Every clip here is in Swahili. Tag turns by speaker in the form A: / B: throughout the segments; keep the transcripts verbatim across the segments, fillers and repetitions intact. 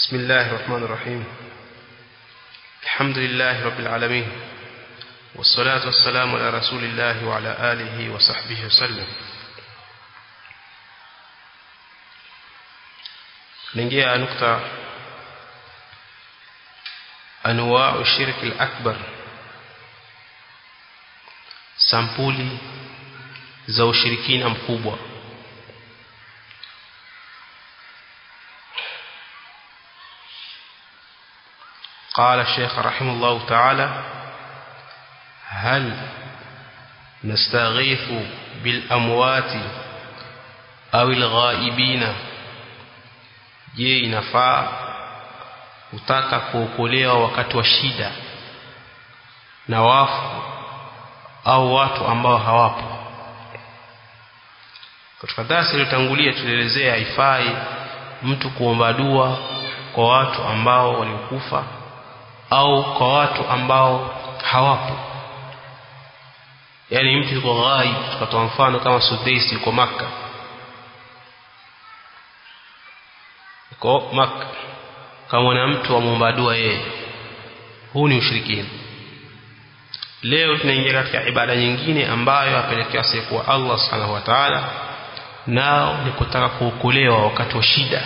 A: بسم الله الرحمن الرحيم. الحمد لله رب العالمين، والصلاة والسلام على رسول الله وعلى آله وصحبه وسلم. ننجي نقطة أنواع الشرك الأكبر، sampuli za ushirikina mkubwa. قال الشيخ رحمه الله تعالى: هل نستغيث بالأموات أو الغائبين؟ je inafaa utaka kuokolewa wakati wa shida na wafu au watu ambao hawapo? Katika darasa iliyotangulia tulielezea haifai mtu kuomba dua kwa watu ambao waliokufa au kwa watu ambao hawapo. Yani mtu yuko ghaib, tukatoa mfano kama Sudaisi yuko Makka. Yuko Makka, kama na mtu amuomba dua yeye, huu ni ushirikina. Leo tunaingia katika ibada nyingine ambayo apelekea siku Allah Subhanahu wa Ta'ala, nao ni kutaka kuokolewa wakati wa shida.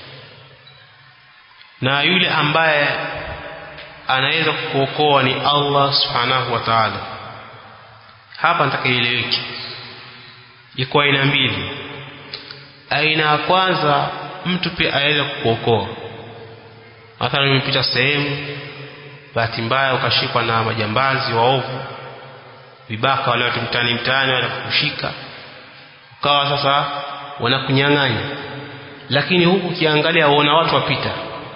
A: Na yule ambaye anaweza kukuokoa ni Allah Subhanahu wa Ta'ala. Hapa nataka ieleweke, iko aina mbili. Aina ya kwanza, mtu pia anaweza kukuokoa. Mathalan umepita sehemu, bahati mbaya ukashikwa na majambazi waovu, vibaka wale watu mtani mtani wanakushika, ukawa sasa wanakunyang'anya, lakini huku kiangalia waona watu wapita.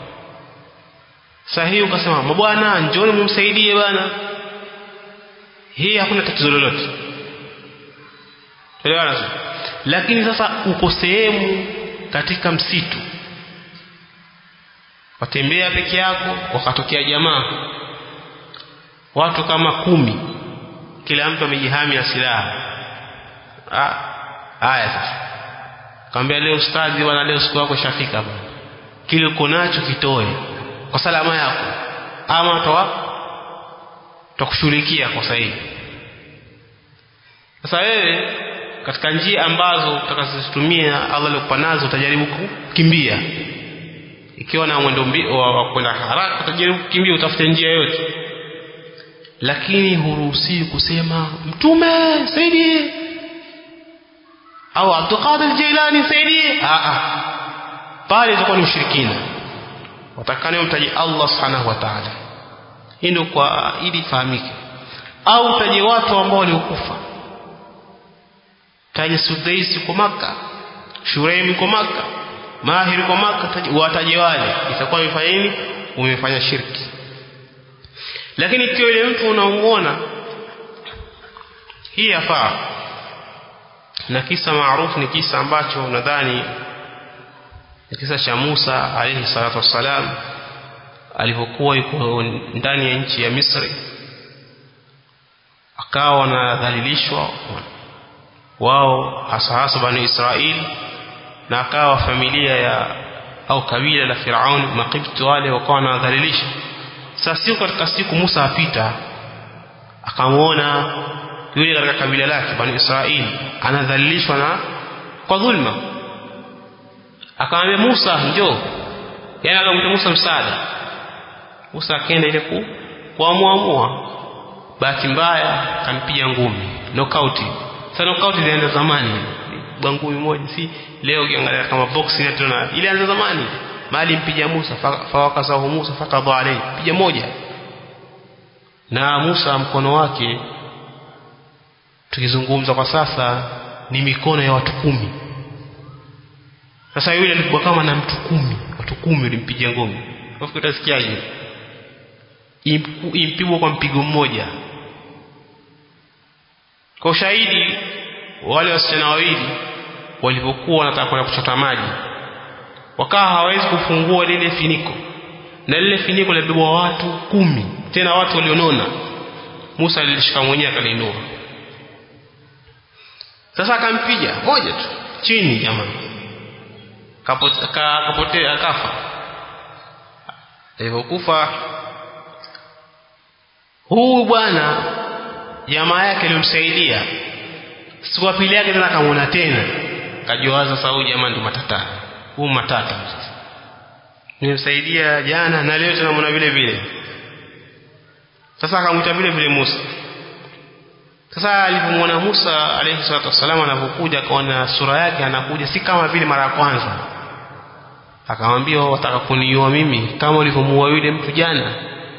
A: Sahihi ukasema, "Mbwana, njoni mumsaidie bana." Hii hakuna tatizo lolote. Elewana sasa. Lakini sasa uko sehemu katika msitu, watembea peke yako, wakatokea jamaa watu kama kumi, kila mtu amejihami na silaha. Ah, haya sasa. Kaambia, leo ustadhi bwana, leo siku yako shafika bwana. Kile uko nacho kitoe kwa salama yako, ama toa tukushughulikia kwa sahihi. Sasa wewe katika njia ambazo utakazozitumia Allah alikupa nazo, utajaribu kukimbia. Ikiwa na mwendo mbio wa kwenda haraka, utajaribu kukimbia, utafute njia yote. Lakini huruhusi kusema, "Mtume saidie," au "Abdul Qadir Jilani saidie." Ah ah, pale itakuwa ni ushirikina. Watakane mtaji Allah Subhanahu wa Ta'ala. Hii ndio kwa ili fahamike. Au utaje watu ambao waliokufa. Taje Sudaisi kwa Makka, Shuraim kwa Makka, Mahir kwa Makka, wataje wale, itakuwa umefanya nini? Umefanya shirki. Lakini ikiwa yule mtu unamuona, hii yafaa. Na kisa maarufu ni kisa ambacho nadhani ni kisa cha Musa alayhi salatu wassalam, alipokuwa yuko ndani ya nchi ya Misri, akawa wanadhalilishwa wao hasa hasa Bani Israeli, na akawa familia ya au kabila la Firaun Maqibti wale wakawa wanadhalilisha. Sasa siku katika siku Musa apita, akamuona yule katika kabila lake Bani Israeli anadhalilishwa na kwa dhulma. Akamwambia Musa, njoo. Yaani akamwita Musa msaada. Musa akaenda ile ku kuamua. Bahati mbaya akampiga ngumi, knockout. Sasa knockout ilianza zamani. Ngumi moja, si leo ukiangalia kama boxing na tena. Ilianza zamani. Mali mpiga Musa, fawakazahu Musa fakadha alayhi. Piga moja. Na Musa mkono wake, tukizungumza kwa sasa, ni mikono ya watu kumi. Sasa yule alikuwa kama na mtu kumi, watu kumi walimpiga ngome. Unafikiri utasikiaje? Impigwa kwa mpigo mmoja. Kwa ushahidi, wale wasichana wawili walipokuwa wanataka kwenda kuchota maji, wakawa hawawezi kufungua lile finiko, na lile finiko libebwa watu kumi, tena watu walionona. Musa alilishika mwenyewe akalinua. Sasa akampiga moja tu chini, jamani, kapotea akafa. alipokufa huu bwana jamaa yake alimsaidia siku ya pili yake tena akamuona tena kajiwaza sasa huyu jamaa ndio matata huu matata sasa nimsaidia jana na leo tunamuona vile vile sasa akamwita vile vile Musa sasa alipomuona Musa alayhi salatu wasallam anapokuja akaona sura yake anakuja si kama vile mara ya kwanza akamwambia wataka kuniua mimi kama ulivyomuua yule mtu jana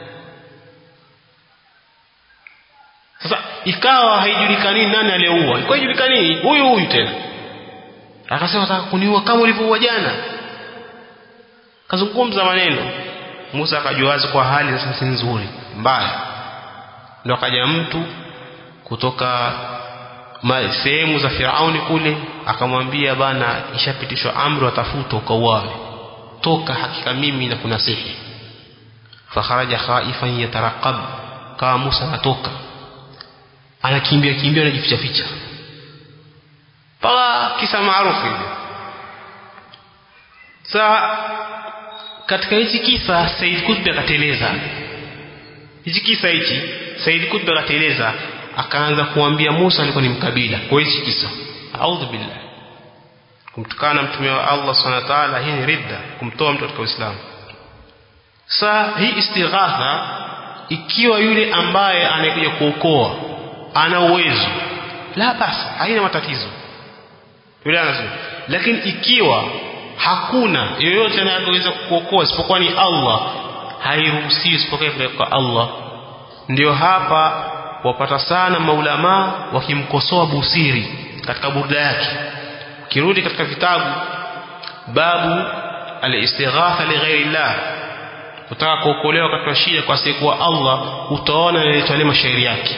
A: sasa ikawa haijulikani nani aliyeua iko haijulikani huyu huyu tena akasema wataka kuniua kama ulivyoua jana kazungumza maneno Musa akajuaza kwa hali sasa si nzuri mbaya ndio akaja mtu kutoka sehemu za Firauni kule akamwambia bana ishapitishwa amri watafuta ukauawe toka hakika mimi na kunasihi fakharaja khaifan yataraqab kama Musa natoka anakimbia kimbia anajificha ficha pala kisa maarufu hivi sasa katika hichi kisa Said Qutb akateleza hichi kisa hichi Said Qutb akateleza akaanza kuambia Musa alikuwa ni mkabila kwa hichi kisa a'udhu billah kumtukana mtume wa Allah subhanahu wa ta'ala hii ni ridda kumtoa mtu katika Uislamu sasa hii istighatha ikiwa yule ambaye anakuja kuokoa ana uwezo la basi haina matatizo yule anasema lakini ikiwa hakuna yoyote anayeweza kuokoa isipokuwa ni Allah hairuhusiwi isipokuwa kwa Allah ndio hapa wapata sana maulama wakimkosoa Busiri katika burda yake kirudi katika vitabu babu al-istighatha li ghairi Allah kutaka kuokolewa katika shida kwa siku Allah utaona ile mashairi yake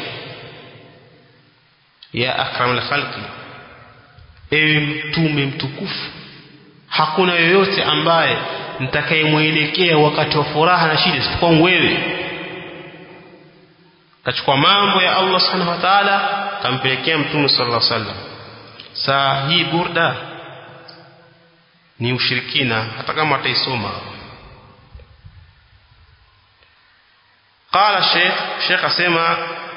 A: ya akramul khalqi ewe mtume mtukufu hakuna yoyote ambaye nitakayemwelekea wakati wa furaha na shida isipokuwa wewe kachukua mambo ya Allah subhanahu wa ta'ala kampelekea mtume sallallahu alaihi wasallam saa hii burda ni ushirikina hata kama ataisoma qala sheikh sheikh asema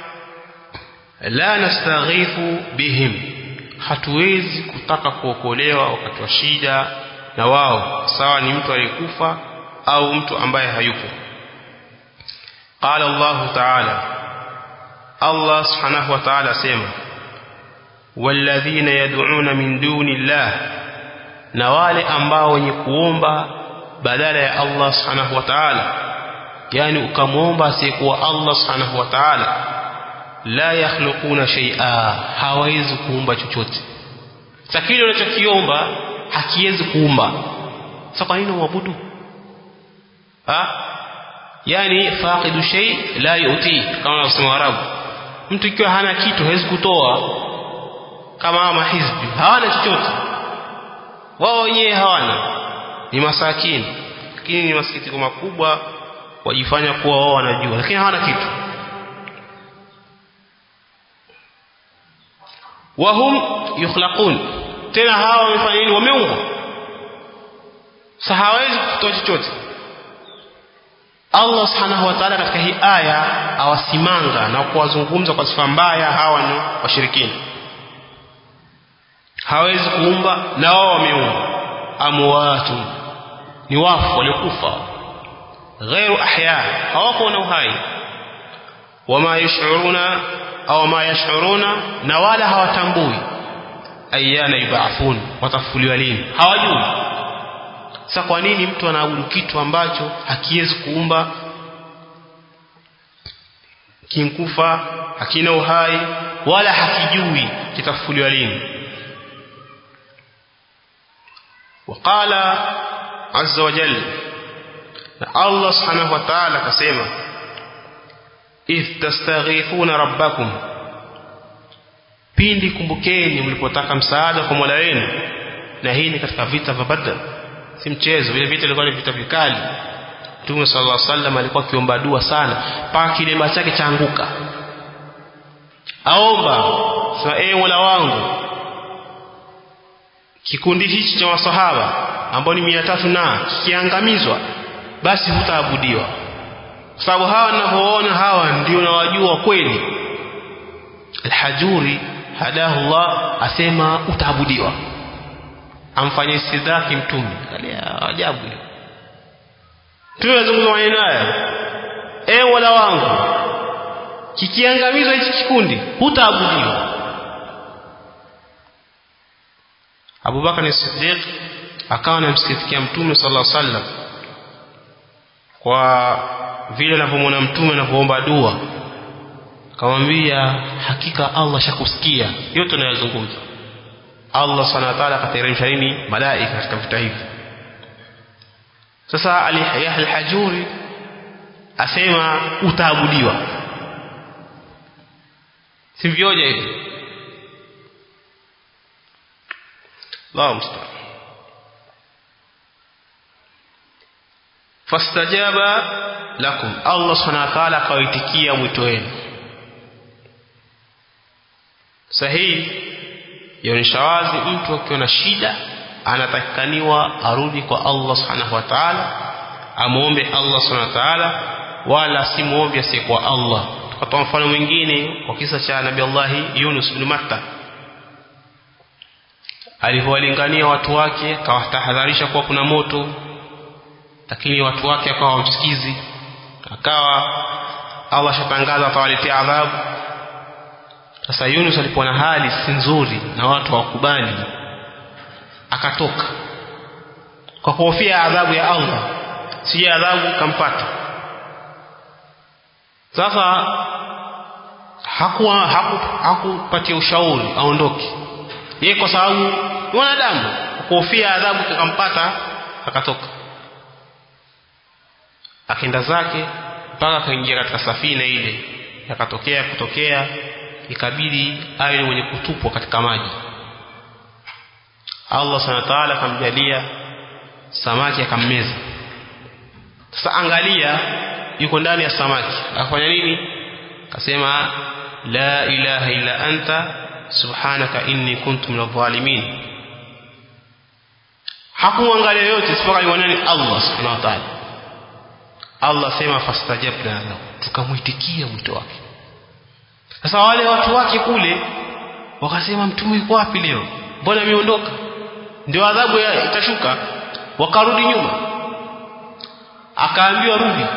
A: la nastaghithu bihim hatuwezi kutaka kuokolewa wakati wa shida na wao sawa ni mtu aliyekufa au mtu ambaye hayupo qala Allah ta'ala Allah subhanahu wa ta'ala sema walladhina yad'una min dunillah na wale ambao wenye kuomba badala ya Allah subhanahu wa ta'ala yani ukamwomba asiyekuwa Allah subhanahu wa ta'ala la yakhluquna shay'a hawezi kuumba chochote sasa kile unachokiomba hakiwezi kuumba sasa kwa nini uabudu ah yani faqidu shay la yuti kama wanasema Arabu mtu ikiwa hana kitu hawezi kutoa kama mahizbi hawana chochote wao wenyewe hawana ni masakini lakini ni masikitiko makubwa wajifanya kuwa wao wanajua lakini hawana kitu wahum yukhlaqun tena hawa wamefanya nini wameumbwa sasa hawezi kutoa chochote Allah subhanahu wa ta'ala katika hii aya awasimanga na kuwazungumza kwa sifa mbaya hawa ni washirikina hawezi kuumba na wao wameumba amwatu ni wafu waliokufa ghairu ahya hawako na uhai wama yash'uruna au ma yash'uruna na wala hawatambui ayana yub'athun watafufuliwa lini hawajui sasa kwa nini mtu anaabudu kitu ambacho hakiwezi kuumba kinkufa hakina uhai wala hakijui kitafufuliwa lini وقال عز وجل الله سبحانه وتعالى كسمه إذ تستغيثون ربكم pindi kumbukeni mlipotaka msaada kwa Mola wenu na hii ni katika vita vya Badr si mchezo vile vita vilikuwa ni vita vikali Mtume sallallahu alaihi wasallam alikuwa akiomba dua sana mpaka kilemba chake chaanguka aomba sema ee Mola wangu kikundi hichi cha masahaba ambao ni mia tatu na kiangamizwa basi hutaabudiwa. Kwa sababu hawa ninavyoona hawa ndio nawajua kweli. Al-Hajuri hadahu Allah asema utaabudiwa, amfanye istidraki mtume. Angalia ajabu hiyo. Tunazungumza maneno haya, e wala wangu, kikiangamizwa hichi kikundi hutaabudiwa. Abu Bakar as-Siddiq akawa anamsikitikia mtume sallallahu alaihi wasallam kwa vile anavyomwona mtume anapoomba dua, akamwambia hakika Allah shakusikia yote tunayozungumza. Allah subhanahu wa ta'ala akateremsha nini malaika katika vita hivi. Sasa Ali al-Hajuri asema utaabudiwa, simvioje hivi. Allahu musta'an. Fastajaba lakum, Allah subhanahu wa ta'ala akaitikia mwito wenu. Sahihi yaonyesha wazi mtu akiwa na shida anatakikaniwa arudi kwa Allah subhanahu wa ta'ala, amuombe Allah subhanahu wa ta'ala, wala si muombe asiyekuwa Allah. Tukatoa mfano mwingine kwa kisa cha Nabii Allah Yunus bin Matta, alipowalingania watu wake akawatahadharisha kuwa kuna moto, lakini watu wake akawa wamsikizi, akawa Allah shatangaza atawaletea adhabu. Sasa Yunus alipokuwa na hali si nzuri na watu hawakubali, akatoka kwa kuhofia adhabu ya Allah, si adhabu kampata. Sasa hakuwa hakupatia ushauri aondoke yeye, kwa sababu wanadamu, kuhofia adhabu kampata, akatoka akaenda zake mpaka akaingia katika safina ile, yakatokea kutokea ikabidi awe mwenye kutupwa katika maji. Allah subhanahu wa ta'ala akamjalia samaki akammeza. Sasa angalia, yuko ndani ya samaki, afanya nini? Akasema la ilaha illa anta subhanaka inni kuntu minadh dhalimin. Hakumwangalia yote isipokuwa aliona nani? Allah subhanahu wa ta'ala. Allah sema fastajabna lahu, tukamuitikia mwito wake. Sasa wale watu wake kule wakasema mtume yuko wapi leo, mbona ameondoka, ndio adhabu itashuka. Wakarudi nyuma, akaambiwa rudi.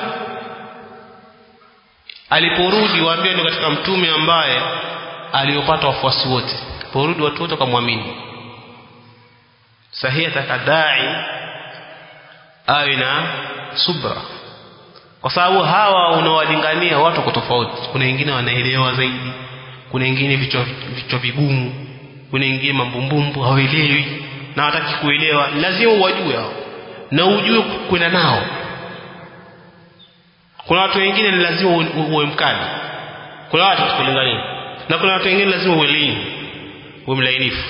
A: Aliporudi waambie ndio katika mtume ambaye aliyopata wafuasi wote. Aliporudi watu wote wakamwamini. Sahihi atakadai awe na subra, kwa sababu hawa unaowalingania watu kwa tofauti. Kuna wengine wanaelewa zaidi, kuna wengine vichwa vichwa vigumu, kuna wengine mambumbumbu hawaelewi na hataki kuelewa. Lazima uwajue hao na ujue kwenda nao. Kuna watu wengine ni lazima uwe mkali, kuna watu kulingania, na kuna watu wengine lazima uwe laini, uwe mlainifu.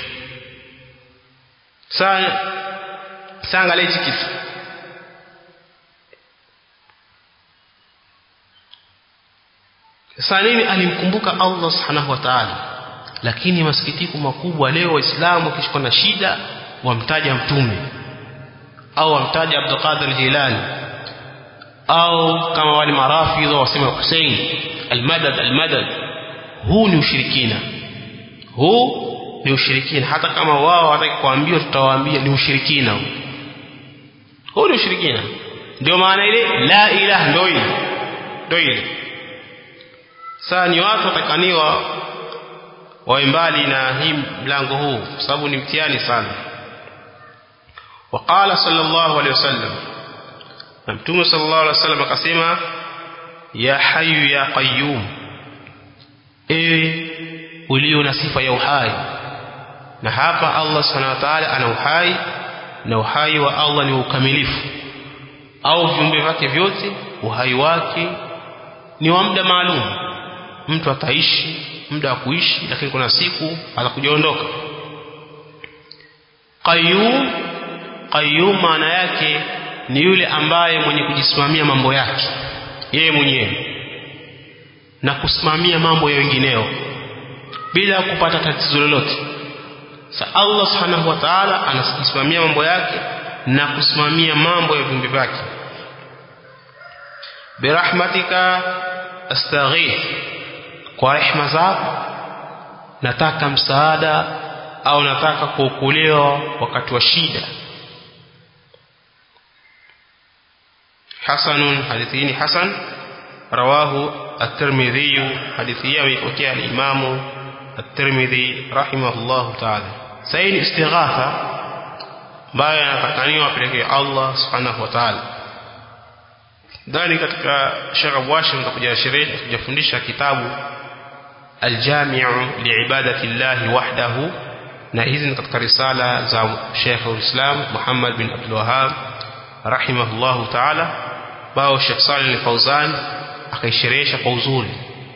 A: Sasa sasa angalia hichi kisa. Sasa nini alimkumbuka Allah subhanahu wa ta'ala, lakini masikitiko makubwa leo waislamu kishikwa na shida wamtaja mtume au wamtaja Abdul Qadir Jilani, au kama wale marafidha wasema Hussein al-Madad al-Madad. Huu ni ushirikina, huu ni ushirikina. Hata kama wao wataki kuambiwa, tutawaambia ni ushirikina huu. Huu ni ushirikina. Ndio maana ile la ilaha ndio ile ndio ile. Sasa ni watu watakaniwa wawe mbali na hii mlango huu, kwa sababu ni mtihani sana. Waqala sallallahu alayhi wasallam, na mtume sallallahu alayhi wasallam akasema ya hayyu ya qayyum, ewe ulio na sifa ya uhai. Na hapa Allah subhanahu wa ta'ala ana uhai, na uhai wa Allah ni ukamilifu, au viumbe vyake vyote uhai wake ni wa muda maalum. Mtu ataishi muda wa kuishi, lakini kuna siku atakujaondoka. Qayyum, qayyum maana yake ni yule ambaye mwenye kujisimamia mambo yake yeye mwenyewe na kusimamia mambo ya wengineo bila kupata tatizo lolote. Sa Allah subhanahu wa ta'ala anasimamia mambo yake na kusimamia mambo ya viumbe vyake. birahmatika astaghith, kwa rehema zako nataka msaada au nataka kuokolewa wakati wa shida. hasanun, hadithi ni hasan, rawahu at-Tirmidhi, hadithi ya mpokea al-Imam at-Tirmidhi rahimahullah ta'ala. Saini istighatha ambayo anatakaniwa apeleke Allah subhanahu wa ta'ala. Ndani katika Sheikh Abu Hashim tutakuja sherehe kujifundisha kitabu al-Jami'u li'ibadati Allah wahdahu, na hizi ni katika risala za Sheikh al-Islam Muhammad bin Abdul Wahhab rahimahullahu ta'ala, bao Sheikh Salih al-Fawzan akaisherehesha kwa uzuri.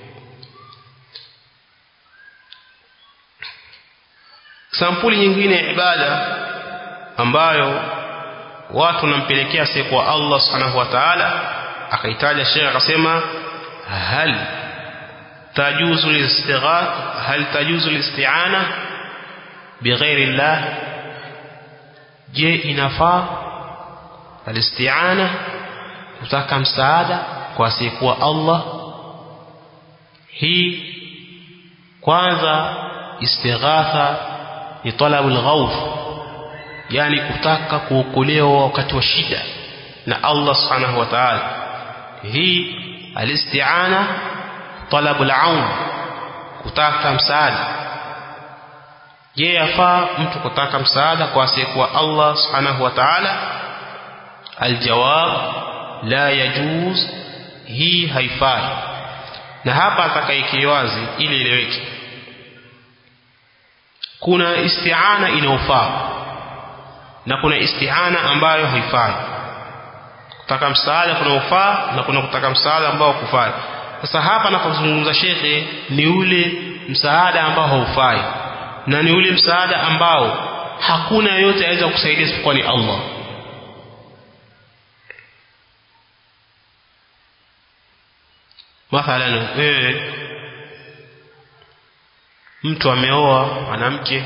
A: Sampuli nyingine ya ibada ambayo watu wanampelekea si kwa Allah subhanahu wa ta'ala, akaitaja Sheikh akasema hal tajuzu al-istighatha, hal tajuzu al-isti'ana bighairi Allah, je inafaa al-isti'ana kutaka msaada kwa asiyekuwa Allah? Hii kwanza istighatha ni talabu al-ghawth, yani kutaka kuokolewa wakati wa shida na Allah subhanahu wa ta'ala. Hii al-isti'ana talabu al-aun, kutaka msaada. Je, yafaa mtu kutaka msaada kwa asiyekuwa Allah subhanahu wa ta'ala? Aljawab la yajuz, hii haifai. Na hapa atakayekie wazi ili ileweke, kuna isti'ana inayofaa na kuna isti'ana ambayo haifai. Kutaka msaada kuna ufaa na kuna kutaka msaada ambao hukufai. Sasa hapa anapozungumza shekhe ni ule msaada ambao haufai, na ni ule msaada ambao hakuna yote aweza kusaidia isipokuwa ni Allah. Mathalan, wewe mtu ameoa mwanamke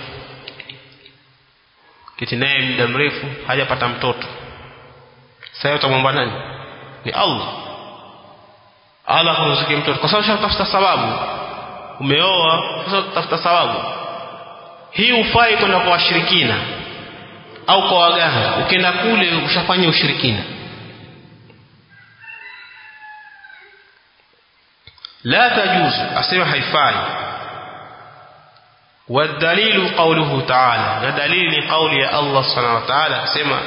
A: kiti naye muda mrefu hajapata mtoto. Sasa utamwomba nani? Ni Allah. Allah kumzike mtoto kwa sababu unatafuta sababu. Umeoa sasa utafuta sababu. Hii ufai kwenda kwa washirikina au kwa waganga. Ukienda kule ushafanya ushirikina. La tajuzu, asema haifai. والدليل قوله تعالى، ندليل قول يا الله سبحانه وتعالى كما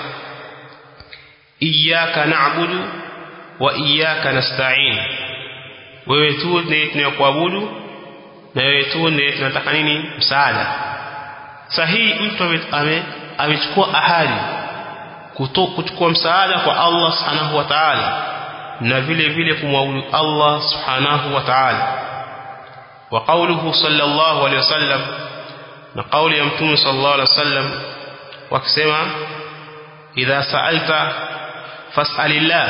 A: إياك نعبد وإياك نستعين، wewe tu ndiye tunakuabudu na wewe tu ndiye tunataka nini? Msaada. Sahihi, mtu amechukua ahadi kuchukua msaada kwa Allah subhanahu wa ta'ala na vile vile kumwabudu Allah subhanahu wa ta'ala. Wa qawluhu sallallahu alayhi wasallam, na kauli ya Mtume sallallahu alayhi wasallam wakisema idha sa'alta fas'alillah,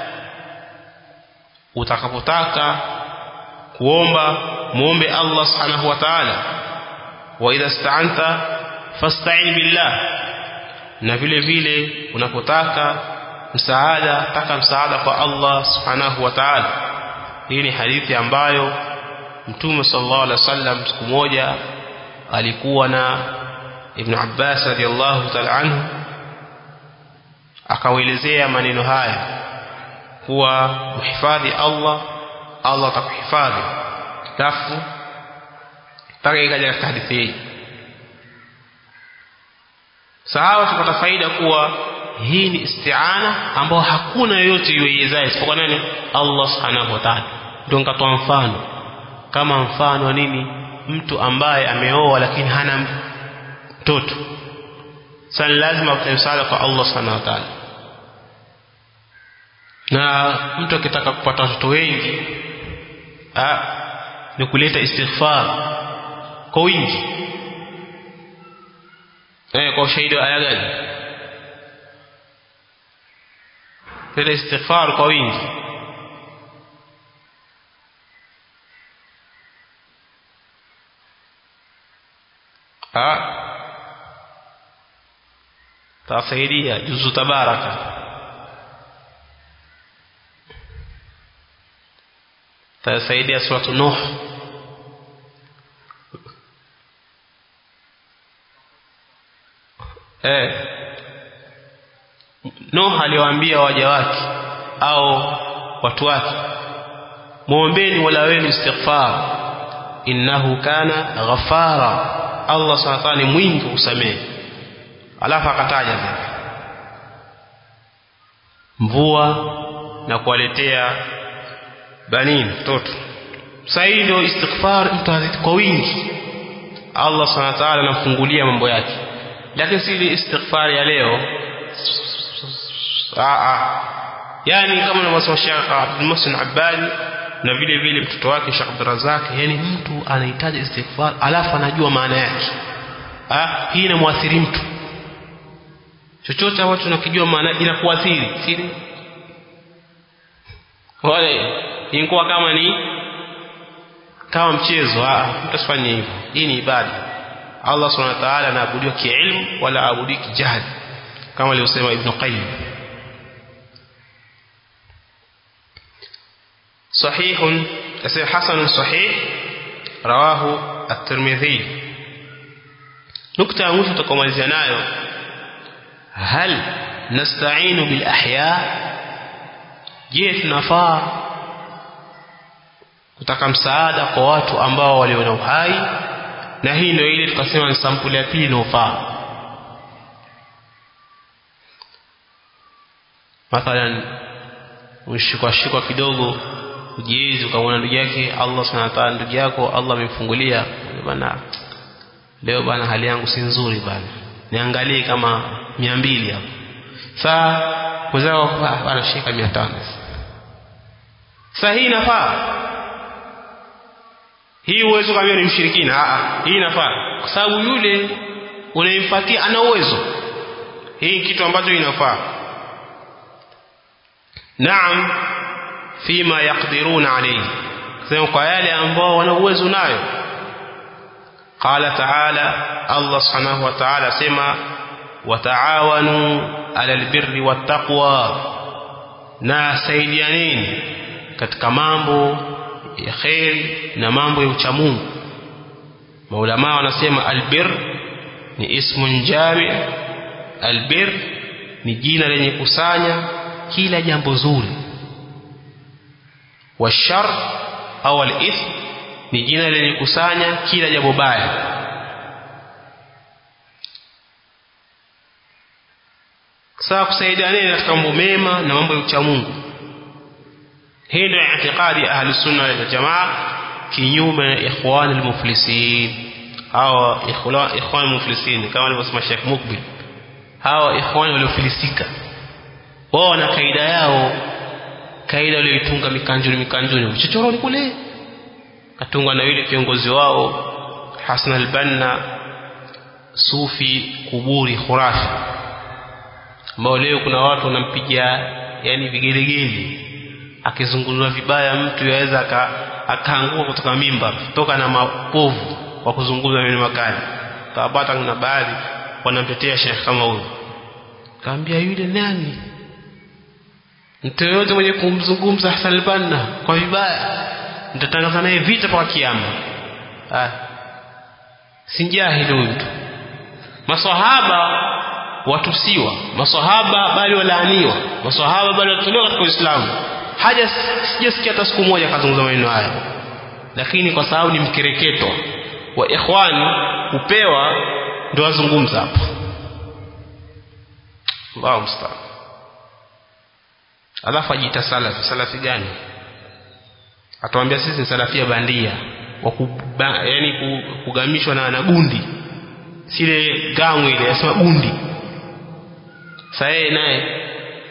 A: utakapotaka kuomba muombe Allah subhanahu wa ta'ala. Wa idha ista'anta fasta'in billah, na vile vile unapotaka msaada taka msaada kwa Allah subhanahu wa ta'ala. Hii ni hadithi ambayo Mtume sallallahu alaihi wasallam siku moja alikuwa na Ibn Abbas radiyallahu ta'ala anhu, akawaelezea maneno haya kuwa muhifadhi Allah, Allah atakuhifadhi. Tafu taka ikaja katika hadithi hii. Sahawa tupata faida kuwa hii ni isti'ana ambayo hakuna yoyote yuwezaye isipokuwa nani? Allah subhanahu wa ta'ala. Ndio nikatoa mfano kama mfano wa nini? Mtu ambaye ameoa lakini hana mtoto. Sasa lazima apate msaada kwa Allah subhanahu wa ta'ala. Na mtu akitaka kupata watoto wengi ah ni kuleta istighfar kwa wingi. Eh, kwa ushahidi wa aya gani? Kuleta istighfar kwa wingi. Ah, tasaidia juzu tabaraka. tasaidia sura Nuh. eh Nuh aliwaambia waja wake au watu wake, muombeeni Mola wenu istighfar, innahu kana ghafara, Allah subhanahu wa ta'ala mwingi kusamehe. Alafu akataja mvua na kuwaletea banini mtoto. Sasa hii ndio istighfar, mtu kwa wingi Allah subhanahu wa ta'ala anamfungulia mambo yake. Lakini si istighfar ya leo. Aa, yani kama anavyosema Sheikh Abdul Muhsin Abbani na vile vile mtoto wake Sheikh Abdul Razak, yani mtu anahitaji istighfar alafu anajua maana yake. Ah, hii inamwathiri mtu. Chochote ambacho tunakijua maana inakuathiri, si wale ingekuwa kama ni kama mchezo. Ah, mtasifanye hivyo. Hii ni ibada. Allah Subhanahu wa ta'ala anaabudiwa kiilmu wala aabudiwi kijahili, kama aliyosema Ibn Qayyim. صحيح حسن صحيح رواه الترمذي. نكتة ya mwisho tukomalizia nayo, hal nasta'inu bil ahya, je tunafaa kutaka msaada kwa watu ambao walio na uhai? Na hii ndio ile tukasema ni sampuli ya pili inofaa. Mathalan ushikwa shikwa kidogo ujiezi ukamwona ndugu yake, Allah Subhanahu wa ta'ala ndugu yako Allah amemfungulia bana, leo bana hali yangu si nzuri bana, niangalie kama mia mbili hapo. Saa mwenzao bana shika mia tano. Sasa hii inafaa? Hii uwezo kama ni mshirikina? Ah, hii inafaa kwa sababu yule unayemfuatia ana uwezo. Hii kitu ambacho inafaa. Naam, fima yaqdiruna alayhi, sema kwa yale ambao wana uwezo nayo. Qala ta'ala, Allah subhanahu wa ta'ala sema wataawanu ala albirri wattaqwa, na saidianeni katika mambo ya khairi na mambo ya uchamungu. Maulama wanasema albir ni ismun jami', albir ni jina lenye kusanya kila jambo zuri, washar au al-ithm ni jina lenye kusanya kila jambo baya. Sasa kusaidiana katika mambo mema na mambo ya uchamungu, hii ndio itikadi ahli sunna wal jamaa, kinyume na ikhwan al-muflisin au ikhwan ikhwan al-muflisin kama alivyosema Sheikh Mukbil. Hao ikhwan waliofilisika wao na kaida yao, kaida walioitunga mikanjuni mikanjuni chochoroni kule, katungwa na yule kiongozi wao Hasan al-Banna, sufi kuburi khurafi, ambao leo kuna watu wanampigia yani vigelegele, akizungumzwa vibaya mtu yaweza akaanguka kutoka mimba kutoka na mapovu kwa kuzungumza maneno makali. Tabata kuna baadhi wanamtetea Sheikh kama huyo, kaambia yule nani, mtu yote mwenye kumzungumza Hasan al-Banna kwa vibaya nitatangaza naye vita kwa kiyama. Ah, si jahili huyu mtu. Maswahaba watusiwa, maswahaba bali walaaniwa, maswahaba bali watolewa katika Uislamu. Haja sijasikia hata siku moja kazungumza maneno haya, lakini kwa sababu ni mkereketo wa ikhwani upewa ndio wazungumza hapa. Allahu musta'an. Alafu ajiita salafi. Salafi gani? Atuambia sisi ni salafia bandia wa yani kugamishwa na, na gundi sile gamu ile yasema gundi. Sasa yeye naye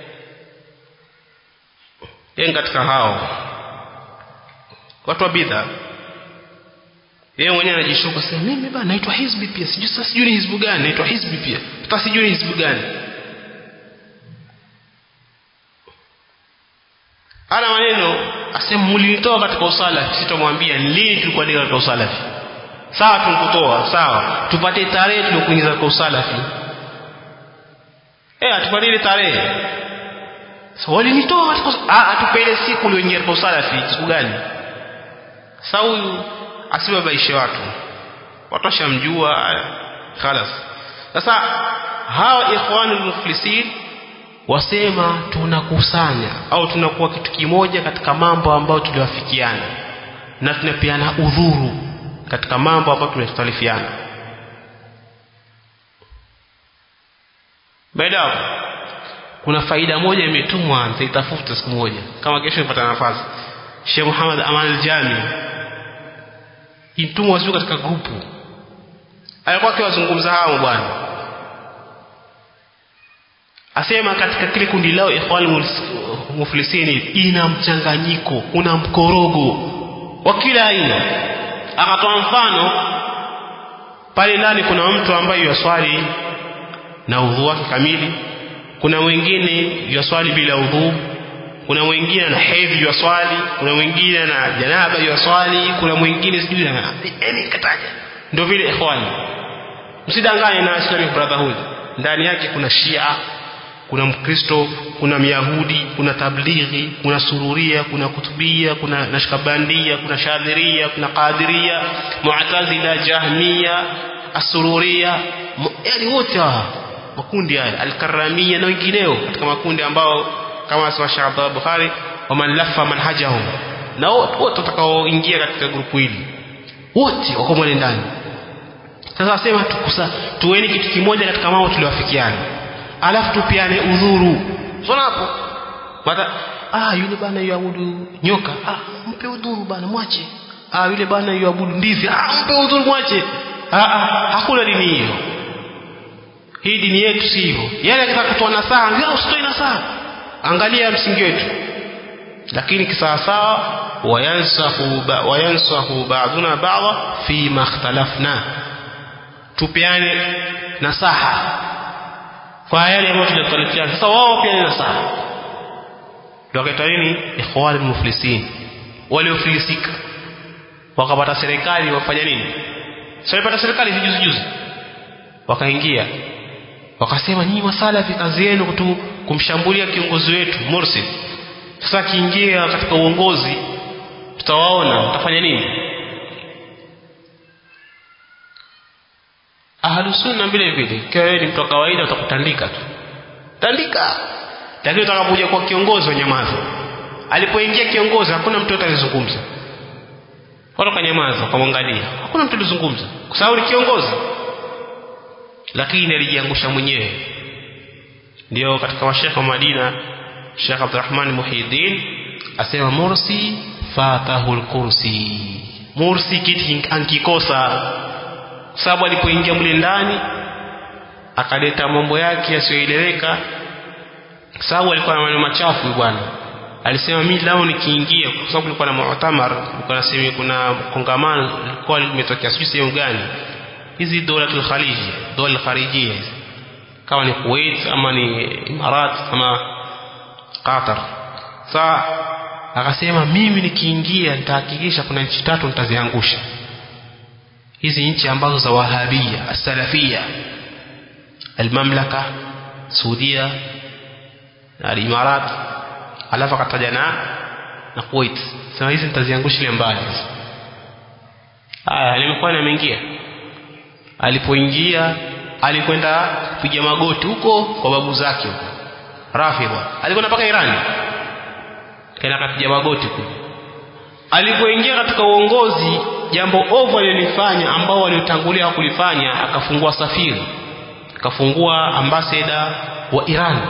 A: yeye katika hao watu wa bid'a, yeye mwenyewe anajishuka sasa, mimi bana naitwa hizbi pia, sijui sasa sijui ni hizbu gani, naitwa hizbi pia, hata sijui ni hizbu gani. Ana maneno asema mlinitoa katika usalafi, sitamwambia lini tulikuwa ndio katika usalafi. Sawa tunkutoa, sawa tupate tarehe tulikuingiza katika usalafi. Eh, atupate ile tarehe. So walinitoa katika ah atupele siku ulioingia katika usalafi siku gani? Sasa huyu asibabaishe watu, watu washamjua khalas. Sasa hawa ikhwanul muflisin wasema tunakusanya au tunakuwa kitu kimoja katika mambo ambayo tuliwafikiana, na tunapeana udhuru katika mambo ambayo tumestalifiana. Baada kuna faida moja imetumwa, nitaitafuta siku moja kama kesho nipata nafasi. Sheikh Muhammad Aman al-Jami itumwa sio katika grupu, alikuwa akiwazungumza hao bwana, asema katika kile kundi lao ikhwan muflisini ina mchanganyiko, una mkorogo wa kila aina. Akatoa mfano pale ndani kuna mtu ambaye yaswali na udhu wake kamili, kuna mwingine yaswali bila udhu, kuna mwingine na hedhi yaswali, kuna mwingine na janaba yaswali, kuna mwingine sijui na yani kataja. Ndio vile ikhwani, msidanganye na Islamic Brotherhood, ndani yake kuna Shia, kuna Mkristo, kuna Myahudi, kuna Tablighi, kuna Sururia, kuna Kutubia, kuna Nashkabandia, kuna Shadhiria, kuna Qadiria, Mu'tazila, Jahmiya, As-Sururia, yani wote hawa makundi haya, Al-Karramia na wengineo katika makundi ambao kama asema Sheikh Abdullah Bukhari wa man laffa manhajahum, na wote watakaoingia katika grupu hili wote wako mle ndani. Sasa asema tukusa tuweni kitu kimoja katika mambo tuliwafikiana, alafu tupiane udhuru. Sona hapo mata ah yule bana yuabudu nyoka, ah mpe udhuru bana mwache. Ah yule bana yuabudu ndizi, ah mpe udhuru mwache. Ah ah hakuna dini hiyo. Hii dini yetu si hivyo. Yale akitaka kutoa nasaha, wewe usitoe nasaha. Angalia msingi wetu. Lakini kisawasawa wayansahu ba wayansahu ba'duna ba'dha fi ma ikhtalafna, tupiane nasaha kwa yale ambayo tunatalifiana. Sasa wao pia ni nasaha. Ndio akaitwa nini ikhwanul muflisin, waliofilisika wakapata serikali. Wafanya nini? Sasa walipata serikali juzi juzi, wakaingia wakasema nyinyi masalafi kazi yenu kutu kumshambulia kiongozi wetu Mursi. Sasa kiingia katika uongozi tutawaona mtafanya nini. Ahlus sunna vile vile kwa wewe ni mtu wa kawaida utakutandika tu, tandika. Lakini utakapokuja kwa kiongozi wanyamaza. Alipoingia kiongozi hakuna mtu atazungumza, wala kanyamaza kumwangalia, hakuna mtu alizungumza kwa sababu ni kiongozi. Lakini alijiangusha mwenyewe. Ndio katika mashekhe wa Madina Sheikh Abdurrahman Muhyiddin asema Mursi fatahul kursi, Mursi kiti ankikosa, sababu alipoingia mle ndani akaleta mambo yake yasiyoeleweka, sababu alikuwa na maneno machafu bwana. Alisema mimi lao nikiingia, kwa sababu kulikuwa na mu'tamar, kulikuwa na sehemu, kuna kongamano lilikuwa limetokea sijui sehemu gani, hizi dolatul khalij, dola kharijia hizi, kama ni Kuwait ama ni Imarat ama Qatar. Sasa akasema mimi nikiingia nitahakikisha kuna nchi tatu nitaziangusha, hizi nchi ambazo za Wahabia as-Salafia, al-Mamlaka Saudia na al-Imarat, alafu akataja na na Kuwait. Sasa hizi nitaziangusha ile mbali. Haya alikuwa ameingia, alipoingia alikwenda kupiga magoti huko kwa babu zake huko Rafidha, alikwenda mpaka Iran kaenda kupiga magoti huko. Alipoingia katika uongozi, jambo ovu alilofanya ambao waliotangulia kulifanya, akafungua safiri, akafungua ambassador wa Iran,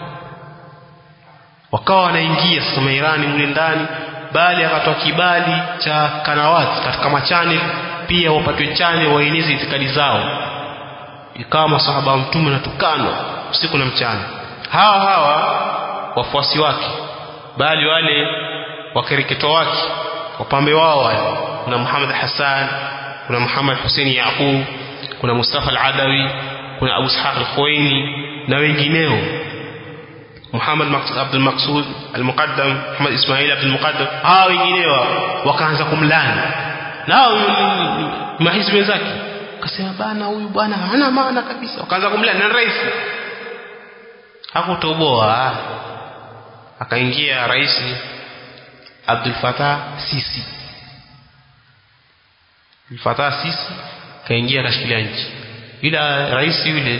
A: wakawa wanaingia sasa Iran mle ndani, bali akatoa kibali cha kanawati katika machane pia wapatwe chane waenezi itikadi zao. Ikawa masahaba wa mtume natukana usiku na mchana, hawa hawa wafuasi wake, bali wale wakereketo wake wapambe wao wale, kuna Muhammad Hassan, kuna Muhammad Hussein Yaqub, kuna Mustafa al-Adawi, kuna Abu Ishaq al-Khuwaini na wengineo, Muhammad Abdul Maqsud al-Muqaddam, Muhammad Ismail Abdul Muqaddam, hao wengineo wakaanza kumlani nao mahizbi wenzake. Akasema bana huyu bwana hana maana kabisa, wakaanza kumlani na rais hakutoboa. Akaingia rais Abdul Fattah Sisi, Fatah sisi kaingia kashikilia nchi. Ila rais yule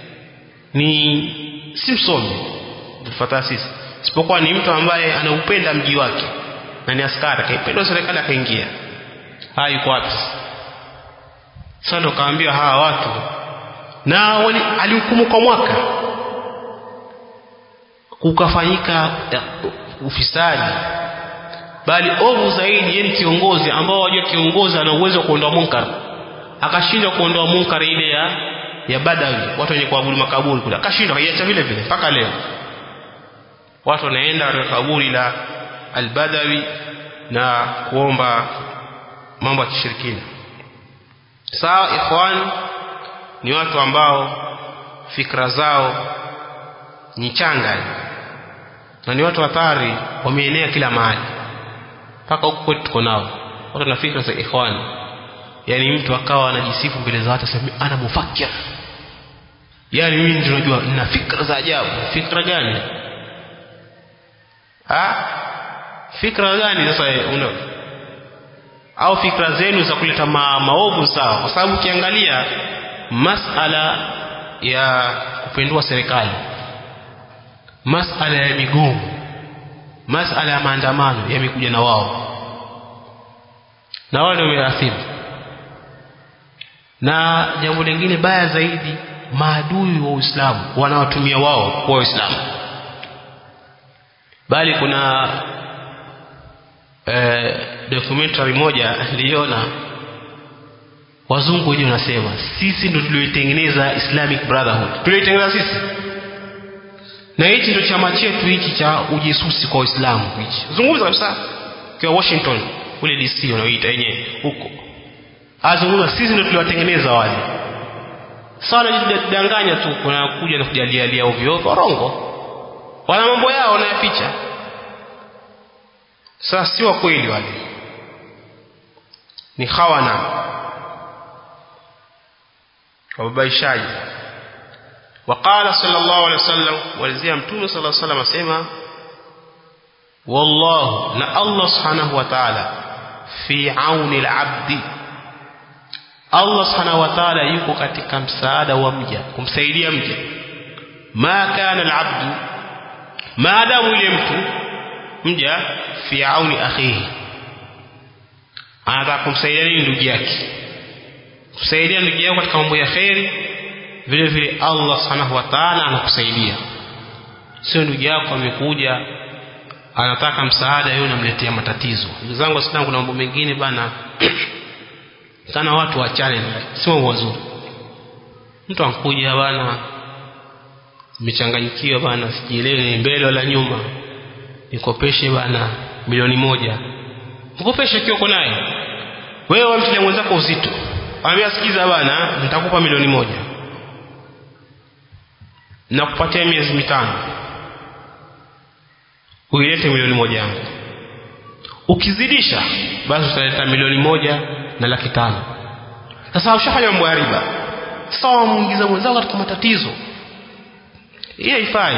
A: ni si msomi Fatah sisi, isipokuwa ni mtu ambaye anaupenda mji wake na ni askari, kaipenda serikali akaingia. Haya yuko wapi? Sasa ndo kaambia hawa watu, na alihukumu kwa mwaka, ukafanyika ufisadi, bali ovu zaidi yeye kiongozi ambao wajua kiongozi ana uwezo wa kuondoa munkar, akashindwa kuondoa munkar ile ya ya Badawi, watu wenye kuabudu makaburi kule, akashindwa, kaiacha vile vile mpaka leo. Watu wanaenda katika kaburi la al-Badawi na kuomba mambo ya kishirikina. Sawa ikhwan, ni watu ambao fikra zao ni changa na ni watu hatari, wameenea kila mahali mpaka huko kwetu tuko nao watu na fikra za ikhwan. Yani mtu akawa anajisifu mbele za watu, sema ana mufakir, yani mimi ndio najua nina fikra za ajabu. Fikra gani? Ah, fikra gani sasa una? Au fikra zenu za kuleta ma, maovu sawa? Kwa sababu ukiangalia masala ya kupindua serikali, masala ya migomo, masala ya maandamano yamekuja na wao, na wao ndio wameathiri. Na jambo lingine baya zaidi, maadui wa Uislamu wanawatumia wao kwa Uislamu. Bali kuna eh, documentary moja niliona, wazungu wenyewe wanasema sisi ndio tulioitengeneza Islamic Brotherhood, tulioitengeneza sisi, na hichi ndio chama chetu hichi cha ujasusi kwa Uislamu hichi. Zungumza kabisa kwa Washington kule D C wanaoita yenyewe huko, azungumza sisi ndio tuliowatengeneza wale. Sana jidanganya tu, kuna kuja na kujalialia ovyo ovyo, rongo, wana mambo yao wanayaficha. Sasa si wa kweli wale, ni khawana, wabaishaji. Waqala sallallahu alaihi wasallam, walizia mtume sallallahu alaihi wasallam asema, wallahu, na Allah subhanahu wa ta'ala, fi auni al-abdi, Allah subhanahu wa ta'ala yuko katika msaada wa mja, kumsaidia mja. Ma kana al-abdu, maadamu yule mtu mja fi auni akhihi, anataka kumsaidia ndugu yake, kusaidia ndugu yako katika mambo ya khairi, vile vile Allah subhanahu wa ta'ala anakusaidia. Sio ndugu yako amekuja anataka msaada, yeye unamletea matatizo. Ndugu zangu Waislamu, kuna mambo mengine bana sana watu waachane, sio wazuri. Mtu ankuja bana nimechanganyikiwa bana, sijielewi ni mbele wala nyuma, nikopeshe bana milioni moja. Mkopeshe kio uko naye wewe, wamtilia mwenzako uzito, anambia sikiza bana, nitakupa milioni moja, nakupatia miezi mitano uilete milioni moja yangu. Ukizidisha basi utaleta milioni moja na laki tano. Sasa ushafanya mambo ya riba. Sasa wamuingiza mwenzako katika matatizo. Hii haifai.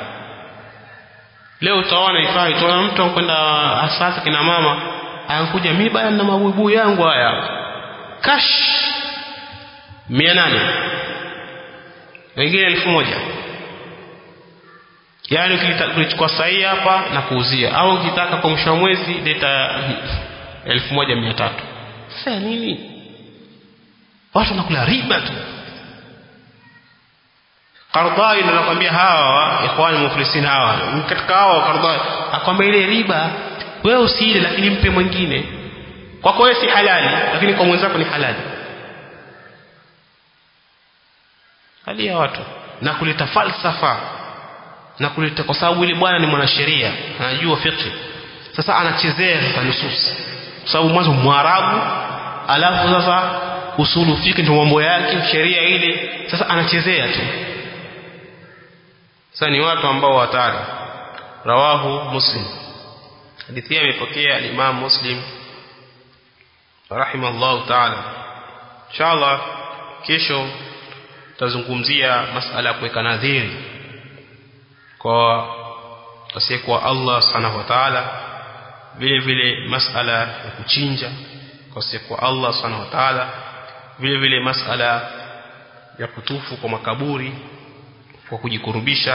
A: Leo utaona haifai. Tuona mtu anakwenda asasa kina mama, anakuja mimi baya na mabubu yangu haya, cash mia nane, wengine elfu moja. Yani ukichukua sahi hapa na kuuzia, au ukitaka kwa mwisho wa mwezi leta elfu moja mia tatu. Sasa nini? Watu wanakula riba tu. Qardai ndio nakwambia hawa ikhwani muflisin hawa, katika hawa Qardai akwambia ile riba wewe usiile, lakini mpe mwingine. Kwako wewe si halali, lakini kwa mwenzako ni halali. Hali ya watu na kuleta falsafa na kuleta, kwa sababu ile bwana ni mwanasheria, anajua fiqh. Sasa anachezea kwa nusus, kwa sababu mwanzo Mwarabu, alafu sasa usulu fiqh ndio mambo yake, sheria ile, sasa anachezea tu. Sasa ni watu ambao hatari. Rawahu Muslim, hadithi imepokea Imam Muslim rahimahullah ta'ala. Inshallah kesho tutazungumzia masala ya kuweka nadhiri kwa asiyekuwa Allah subhanahu wa ta'ala, vile vile masala ya kuchinja kwa siku Allah subhanahu wa ta'ala vile vile masala ya kutufu kwa makaburi kwa kujikurubisha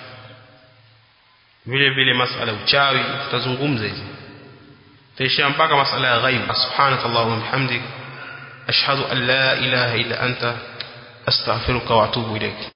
A: vile vile masala uchawi tutazungumza hizi taishia mpaka masala ya ghaib subhanakallahumma wa bihamdik ashhadu an la ilaha illa anta astaghfiruka wa atubu ilayk